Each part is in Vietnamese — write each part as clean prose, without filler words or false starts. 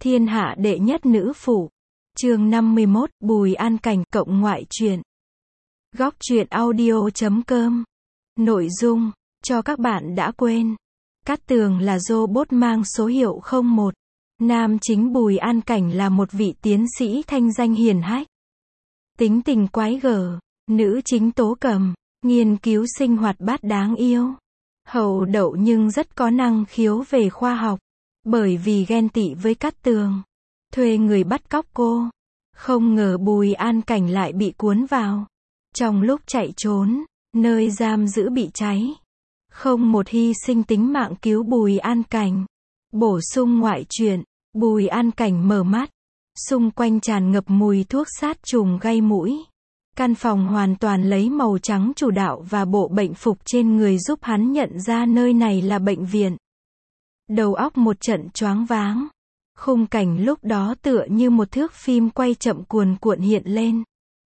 Thiên hạ đệ nhất nữ phụ. Chương 51, Bùi An Cảnh, cộng ngoại truyện. Góc truyện audio.com. Nội dung, cho các bạn đã quên. Cát Tường là robot mang số hiệu 01. Nam chính Bùi An Cảnh là một vị tiến sĩ thanh danh hiển hách. Tính tình quái gở. Nữ chính Tố Cầm, nghiên cứu sinh hoạt bát đáng yêu. Hậu đậu nhưng rất có năng khiếu về khoa học. Bởi vì ghen tị với Cát Tường, thuê người bắt cóc cô. Không ngờ Bùi An Cảnh lại bị cuốn vào. Trong lúc chạy trốn, nơi giam giữ bị cháy. Không một hy sinh tính mạng cứu Bùi An Cảnh. Bổ sung ngoại truyện, Bùi An Cảnh mở mắt. Xung quanh tràn ngập mùi thuốc sát trùng gây mũi. Căn phòng hoàn toàn lấy màu trắng chủ đạo và bộ bệnh phục trên người giúp hắn nhận ra nơi này là bệnh viện. Đầu óc một trận choáng váng. Khung cảnh lúc đó tựa như một thước phim quay chậm cuồn cuộn hiện lên.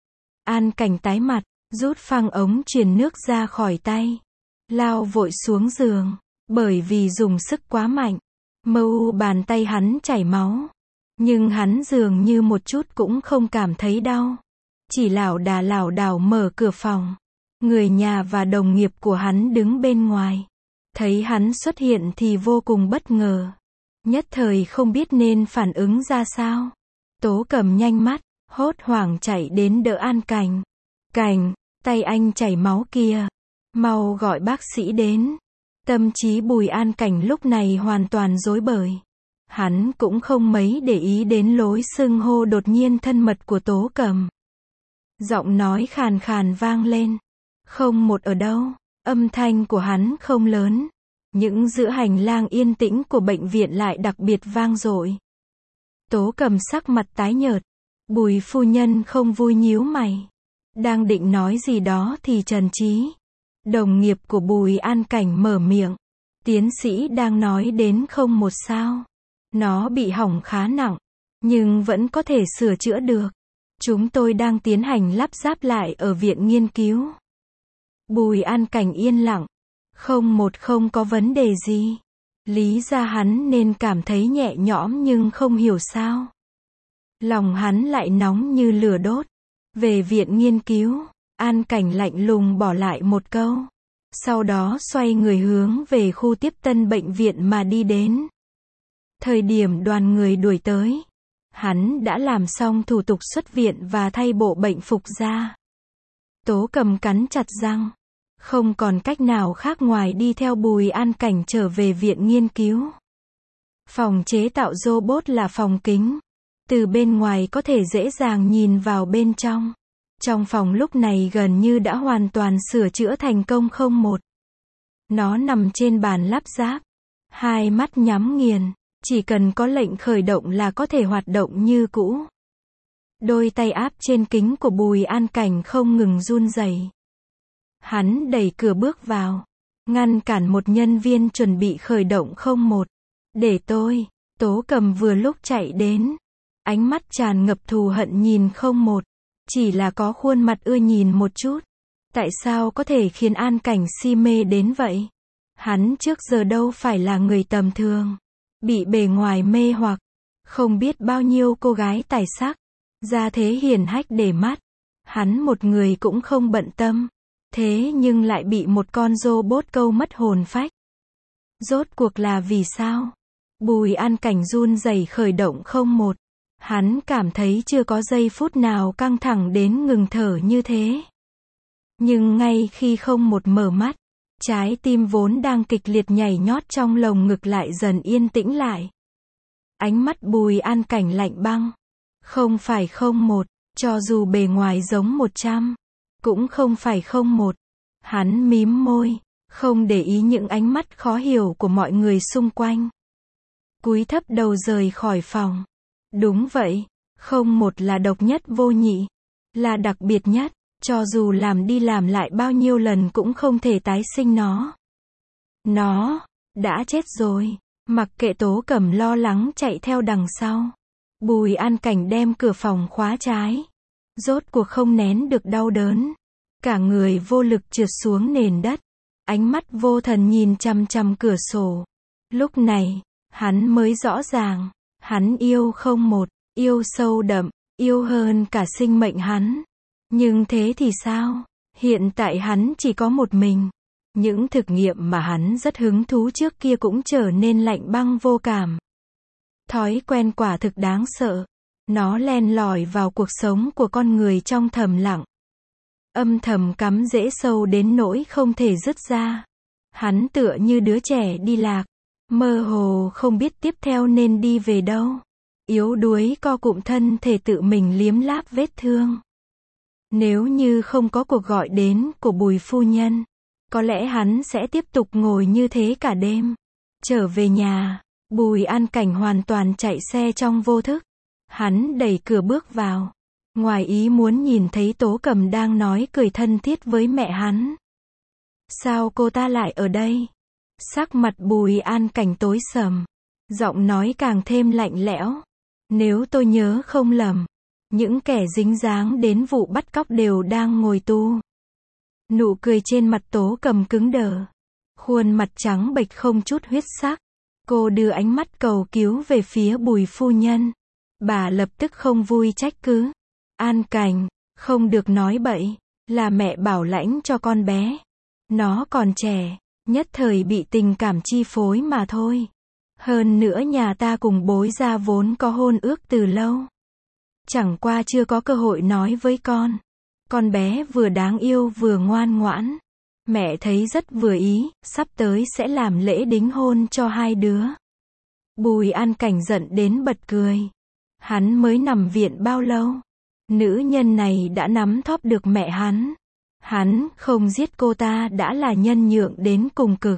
An Cảnh tái mặt, rút phăng ống truyền nước ra khỏi tay. Lao vội xuống giường. Bởi vì dùng sức quá mạnh, mu bàn tay hắn chảy máu. Nhưng hắn dường như một chút cũng không cảm thấy đau. Chỉ lảo đảo mở cửa phòng. Người nhà và đồng nghiệp của hắn đứng bên ngoài. Thấy hắn xuất hiện thì vô cùng bất ngờ. Nhất thời không biết nên phản ứng ra sao. Tố Cầm nhanh mắt, hốt hoảng chạy đến đỡ An Cảnh. Cảnh, tay anh chảy máu kìa. Mau gọi bác sĩ đến. Tâm trí Bùi An Cảnh lúc này hoàn toàn rối bời. Hắn cũng không mấy để ý đến lối xưng hô đột nhiên thân mật của Tố Cầm. Giọng nói khàn khàn vang lên. Không một ở đâu. Âm thanh của hắn không lớn. Những giữa hành lang yên tĩnh của bệnh viện lại đặc biệt vang dội. Tố Cầm sắc mặt tái nhợt. Bùi phu nhân không vui nhíu mày. Đang định nói gì đó thì Trần Trí, đồng nghiệp của Bùi An Cảnh mở miệng. Tiến sĩ đang nói đến 01 sao. Nó bị hỏng khá nặng, nhưng vẫn có thể sửa chữa được. Chúng tôi đang tiến hành lắp ráp lại ở viện nghiên cứu. Bùi An Cảnh yên lặng. 01 không có vấn đề gì. Lý ra hắn nên cảm thấy nhẹ nhõm nhưng không hiểu sao. Lòng hắn lại nóng như lửa đốt. Về viện nghiên cứu, An Cảnh lạnh lùng bỏ lại một câu. Sau đó xoay người hướng về khu tiếp tân bệnh viện mà đi đến. Thời điểm đoàn người đuổi tới, hắn đã làm xong thủ tục xuất viện và thay bộ bệnh phục ra. Tố Cầm cắn chặt răng. Không còn cách nào khác ngoài đi theo Bùi An Cảnh trở về viện nghiên cứu. Phòng chế tạo robot là phòng kính. Từ bên ngoài có thể dễ dàng nhìn vào bên trong. Trong phòng lúc này gần như đã hoàn toàn sửa chữa thành công 01. Nó nằm trên bàn lắp ráp. Hai mắt nhắm nghiền. Chỉ cần có lệnh khởi động là có thể hoạt động như cũ. Đôi tay áp trên kính của Bùi An Cảnh không ngừng run rẩy. Hắn đẩy cửa bước vào. Ngăn cản một nhân viên chuẩn bị khởi động 01. Để tôi. Tố Cầm vừa lúc chạy đến. Ánh mắt tràn ngập thù hận nhìn 01. Chỉ là có khuôn mặt ưa nhìn một chút. Tại sao có thể khiến An Cảnh si mê đến vậy? Hắn trước giờ đâu phải là người tầm thường. Bị bề ngoài mê hoặc. Không biết bao nhiêu cô gái tài sắc. Gia thế hiển hách để mắt. Hắn một người cũng không bận tâm. Thế nhưng lại bị một con robot câu mất hồn phách. Rốt cuộc là vì sao? Bùi An Cảnh run rẩy khởi động 01. Hắn cảm thấy chưa có giây phút nào căng thẳng đến ngừng thở như thế. Nhưng ngay khi 01 mở mắt, trái tim vốn đang kịch liệt nhảy nhót trong lồng ngực lại dần yên tĩnh lại. Ánh mắt Bùi An Cảnh lạnh băng. Không phải 01, cho dù bề ngoài giống 100. Cũng không phải 01. Hắn mím môi, không để ý những ánh mắt khó hiểu của mọi người xung quanh. Cúi thấp đầu rời khỏi phòng. Đúng vậy, 01 là độc nhất vô nhị. Là đặc biệt nhất, cho dù làm đi làm lại bao nhiêu lần cũng không thể tái sinh nó. Nó đã chết rồi. Mặc kệ Tố Cầm lo lắng chạy theo đằng sau. Bùi An Cảnh đem cửa phòng khóa trái. Rốt cuộc không nén được đau đớn. Cả người vô lực trượt xuống nền đất. Ánh mắt vô thần nhìn chằm chằm cửa sổ. Lúc này, hắn mới rõ ràng. Hắn yêu không một, yêu sâu đậm, yêu hơn cả sinh mệnh hắn. Nhưng thế thì sao? Hiện tại hắn chỉ có một mình. Những thực nghiệm mà hắn rất hứng thú trước kia cũng trở nên lạnh băng vô cảm. Thói quen quả thực đáng sợ. Nó len lỏi vào cuộc sống của con người trong thầm lặng. Âm thầm cắm rễ sâu đến nỗi không thể dứt ra. Hắn tựa như đứa trẻ đi lạc. Mơ hồ không biết tiếp theo nên đi về đâu. Yếu đuối co cụm thân thể tự mình liếm láp vết thương. Nếu như không có cuộc gọi đến của Bùi phu nhân, có lẽ hắn sẽ tiếp tục ngồi như thế cả đêm. Trở về nhà, Bùi An Cảnh hoàn toàn chạy xe trong vô thức. Hắn đẩy cửa bước vào. Ngoài ý muốn nhìn thấy Tố Cầm đang nói cười thân thiết với mẹ hắn. Sao cô ta lại ở đây? Sắc mặt Bùi An Cảnh tối sầm. Giọng nói càng thêm lạnh lẽo. Nếu tôi nhớ không lầm, những kẻ dính dáng đến vụ bắt cóc đều đang ngồi tù. Nụ cười trên mặt Tố Cầm cứng đờ. Khuôn mặt trắng bệch không chút huyết sắc. Cô đưa ánh mắt cầu cứu về phía Bùi phu nhân. Bà lập tức không vui trách cứ. An Cảnh, không được nói bậy. Là mẹ bảo lãnh cho con bé. Nó còn trẻ, nhất thời bị tình cảm chi phối mà thôi. Hơn nữa nhà ta cùng bối gia vốn có hôn ước từ lâu. Chẳng qua chưa có cơ hội nói với con. Con bé vừa đáng yêu vừa ngoan ngoãn. Mẹ thấy rất vừa ý, sắp tới sẽ làm lễ đính hôn cho hai đứa. Bùi An Cảnh giận đến bật cười. Hắn mới nằm viện bao lâu? Nữ nhân này đã nắm thóp được mẹ hắn. Hắn không giết cô ta đã là nhân nhượng đến cùng cực.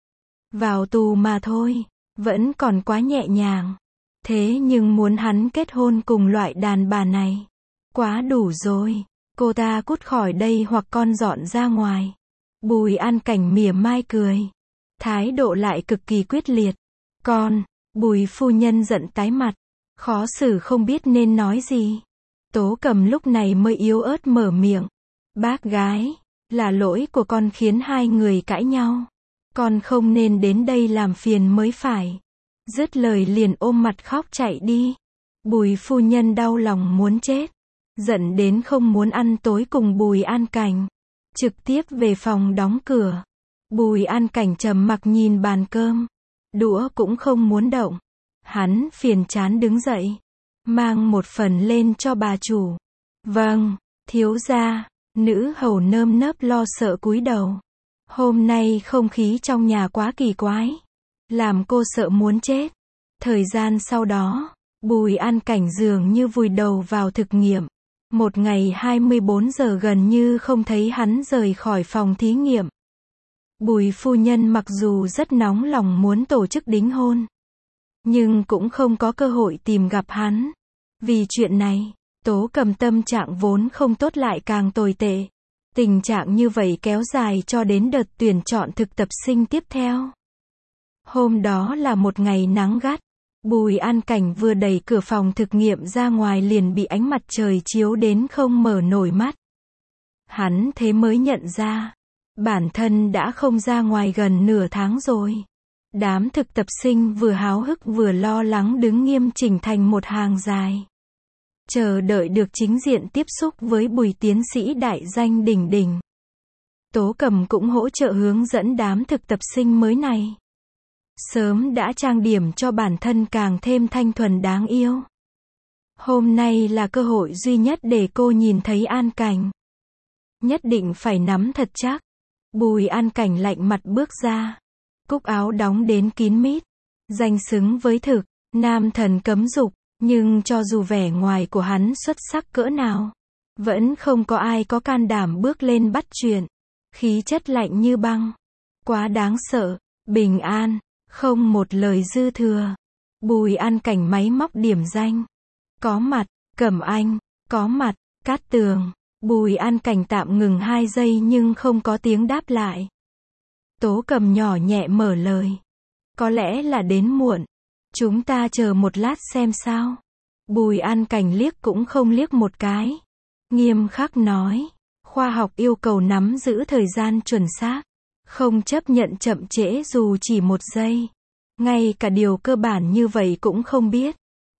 Vào tù mà thôi, vẫn còn quá nhẹ nhàng. Thế nhưng muốn hắn kết hôn cùng loại đàn bà này, quá đủ rồi. Cô ta cút khỏi đây hoặc con dọn ra ngoài. Bùi An Cảnh mỉa mai cười. Thái độ lại cực kỳ quyết liệt. Con, Bùi phu nhân giận tái mặt. Khó xử không biết nên nói gì. Tố Cầm lúc này mới yếu ớt mở miệng. Bác gái, là lỗi của con khiến hai người cãi nhau. Con không nên đến đây làm phiền mới phải. Dứt lời liền ôm mặt khóc chạy đi. Bùi phu nhân đau lòng muốn chết. Giận đến không muốn ăn tối cùng Bùi An Cảnh. Trực tiếp về phòng đóng cửa. Bùi An Cảnh trầm mặc nhìn bàn cơm. Đũa cũng không muốn động. Hắn phiền chán đứng dậy. Mang một phần lên cho bà chủ. Vâng, thiếu gia. Nữ hầu nơm nớp lo sợ cúi đầu. Hôm nay không khí trong nhà quá kỳ quái. Làm cô sợ muốn chết. Thời gian sau đó, Bùi An Cảnh dường như vùi đầu vào thực nghiệm. Một ngày 24 giờ gần như không thấy hắn rời khỏi phòng thí nghiệm. Bùi phu nhân mặc dù rất nóng lòng muốn tổ chức đính hôn, nhưng cũng không có cơ hội tìm gặp hắn. Vì chuyện này, Tố Cầm tâm trạng vốn không tốt lại càng tồi tệ. Tình trạng như vậy kéo dài cho đến đợt tuyển chọn thực tập sinh tiếp theo. Hôm đó là một ngày nắng gắt. Bùi An Cảnh vừa đẩy cửa phòng thực nghiệm ra ngoài liền bị ánh mặt trời chiếu đến không mở nổi mắt. Hắn thế mới nhận ra, bản thân đã không ra ngoài gần nửa tháng rồi. Đám thực tập sinh vừa háo hức vừa lo lắng đứng nghiêm chỉnh thành một hàng dài. Chờ đợi được chính diện tiếp xúc với Bùi tiến sĩ đại danh đỉnh đỉnh. Tố Cầm cũng hỗ trợ hướng dẫn đám thực tập sinh mới này. Sớm đã trang điểm cho bản thân càng thêm thanh thuần đáng yêu. Hôm nay là cơ hội duy nhất để cô nhìn thấy An Cảnh. Nhất định phải nắm thật chắc. Bùi An Cảnh lạnh mặt bước ra. Cúc áo đóng đến kín mít. Danh xứng với thực, nam thần cấm dục. Nhưng cho dù vẻ ngoài của hắn xuất sắc cỡ nào, vẫn không có ai có can đảm bước lên bắt chuyện. Khí chất lạnh như băng. Quá đáng sợ. Bình an. Không một lời dư thừa. Bùi An Cảnh máy móc điểm danh. Có mặt, Cẩm Anh. Có mặt, Cát Tường. Bùi An Cảnh tạm ngừng 2 giây nhưng không có tiếng đáp lại. Tố Cầm nhỏ nhẹ mở lời. Có lẽ là đến muộn. Chúng ta chờ một lát xem sao. Bùi An Cảnh liếc cũng không liếc một cái. Nghiêm khắc nói. Khoa học yêu cầu nắm giữ thời gian chuẩn xác. Không chấp nhận chậm trễ dù chỉ 1 giây. Ngay cả điều cơ bản như vậy cũng không biết.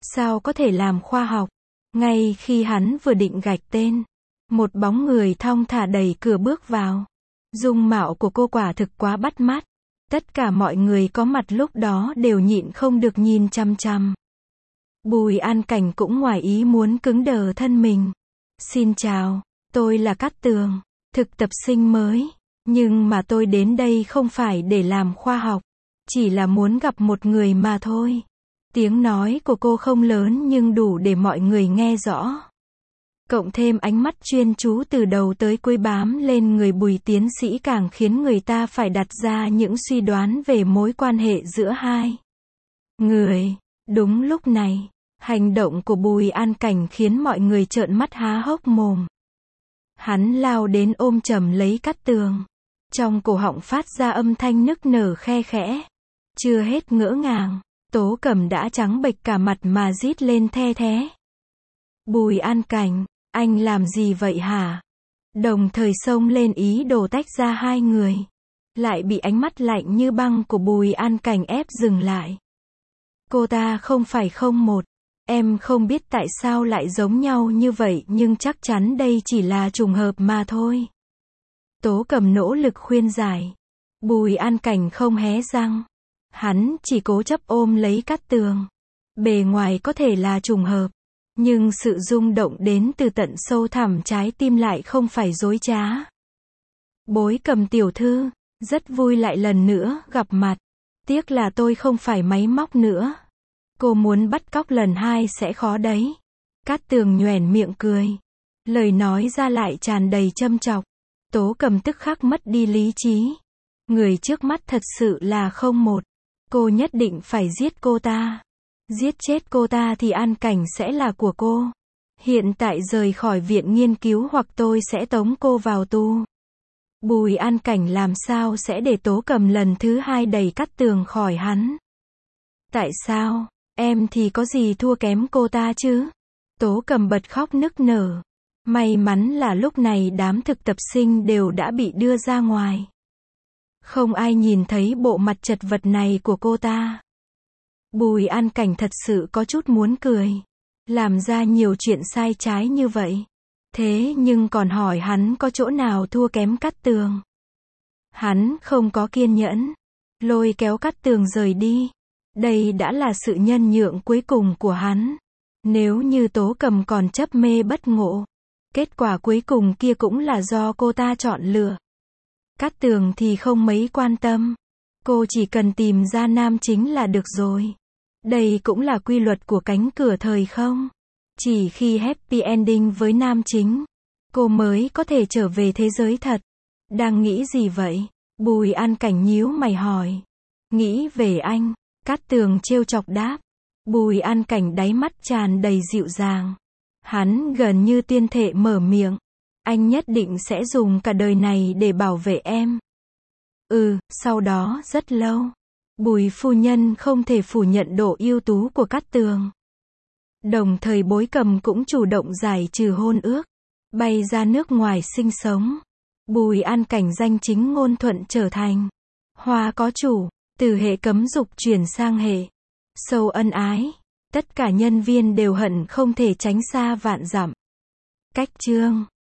Sao có thể làm khoa học? Ngay khi hắn vừa định gạch tên, một bóng người thong thả đẩy cửa bước vào. Dung mạo của cô quả thực quá bắt mắt. Tất cả mọi người có mặt lúc đó đều nhịn không được nhìn chăm chăm. Bùi An Cảnh cũng ngoài ý muốn cứng đờ thân mình. Xin chào, tôi là Cát Tường, thực tập sinh mới. Nhưng mà tôi đến đây không phải để làm khoa học, chỉ là muốn gặp một người mà thôi. Tiếng nói của cô không lớn nhưng đủ để mọi người nghe rõ. Cộng thêm ánh mắt chuyên chú từ đầu tới cuối bám lên người Bùi tiến sĩ càng khiến người ta phải đặt ra những suy đoán về mối quan hệ giữa hai người. Đúng lúc này, hành động của Bùi An Cảnh khiến mọi người trợn mắt há hốc mồm. Hắn lao đến ôm chầm lấy Cát Tường. Trong cổ họng phát ra âm thanh nức nở khe khẽ. Chưa hết ngỡ ngàng, Tố Cẩm đã trắng bệch cả mặt mà rít lên the thé. Bùi An Cảnh, anh làm gì vậy hả? Đồng thời xông lên ý đồ tách ra hai người. Lại bị ánh mắt lạnh như băng của Bùi An Cảnh ép dừng lại. Cô ta không phải 01. Em không biết tại sao lại giống nhau như vậy nhưng chắc chắn đây chỉ là trùng hợp mà thôi. Tố Cẩm nỗ lực khuyên giải. Bùi An Cảnh không hé răng. Hắn chỉ cố chấp ôm lấy Cát Tường. Bề ngoài có thể là trùng hợp, nhưng sự rung động đến từ tận sâu thẳm trái tim lại không phải dối trá. Bối Cầm tiểu thư, rất vui lại lần nữa gặp mặt. Tiếc là tôi không phải máy móc nữa. Cô muốn bắt cóc lần 2 sẽ khó đấy. Cát Tường nhoẻn miệng cười. Lời nói ra lại tràn đầy châm chọc. Tố Cầm tức khắc mất đi lý trí. Người trước mắt thật sự là 01. Cô nhất định phải giết cô ta. Giết chết cô ta thì An Cảnh sẽ là của cô. Hiện tại rời khỏi viện nghiên cứu hoặc tôi sẽ tống cô vào tù. Bùi An Cảnh làm sao sẽ để Tố Cầm lần thứ 2 đẩy Cát Tường khỏi hắn? Tại sao? Em thì có gì thua kém cô ta chứ? Tố Cầm bật khóc nức nở. May mắn là lúc này đám thực tập sinh đều đã bị đưa ra ngoài. Không ai nhìn thấy bộ mặt chật vật này của cô ta. Bùi An Cảnh thật sự có chút muốn cười. Làm ra nhiều chuyện sai trái như vậy. Thế nhưng còn hỏi hắn có chỗ nào thua kém Cát Tường. Hắn không có kiên nhẫn. Lôi kéo Cát Tường rời đi. Đây đã là sự nhân nhượng cuối cùng của hắn. Nếu như Tố Cầm còn chấp mê bất ngộ, kết quả cuối cùng kia cũng là do cô ta chọn lựa. Cát Tường thì không mấy quan tâm. Cô chỉ cần tìm ra nam chính là được rồi. Đây cũng là quy luật của cánh cửa thời không. Chỉ khi happy ending với nam chính, cô mới có thể trở về thế giới thật. Đang nghĩ gì vậy? Bùi An Cảnh nhíu mày hỏi. Nghĩ về anh. Cát Tường trêu chọc đáp. Bùi An Cảnh đáy mắt tràn đầy dịu dàng. Hắn gần như tuyên thệ mở miệng. Anh nhất định sẽ dùng cả đời này để bảo vệ em. Sau đó rất lâu, Bùi phu nhân không thể phủ nhận độ ưu tú của Cát Tường. Đồng thời Bối Cầm cũng chủ động giải trừ hôn ước, bay ra nước ngoài sinh sống. Bùi An Cảnh danh chính ngôn thuận trở thành hoa có chủ, từ hệ cấm dục chuyển sang hệ sâu ân ái. Tất cả nhân viên đều hận không thể tránh xa vạn dặm. Cách chương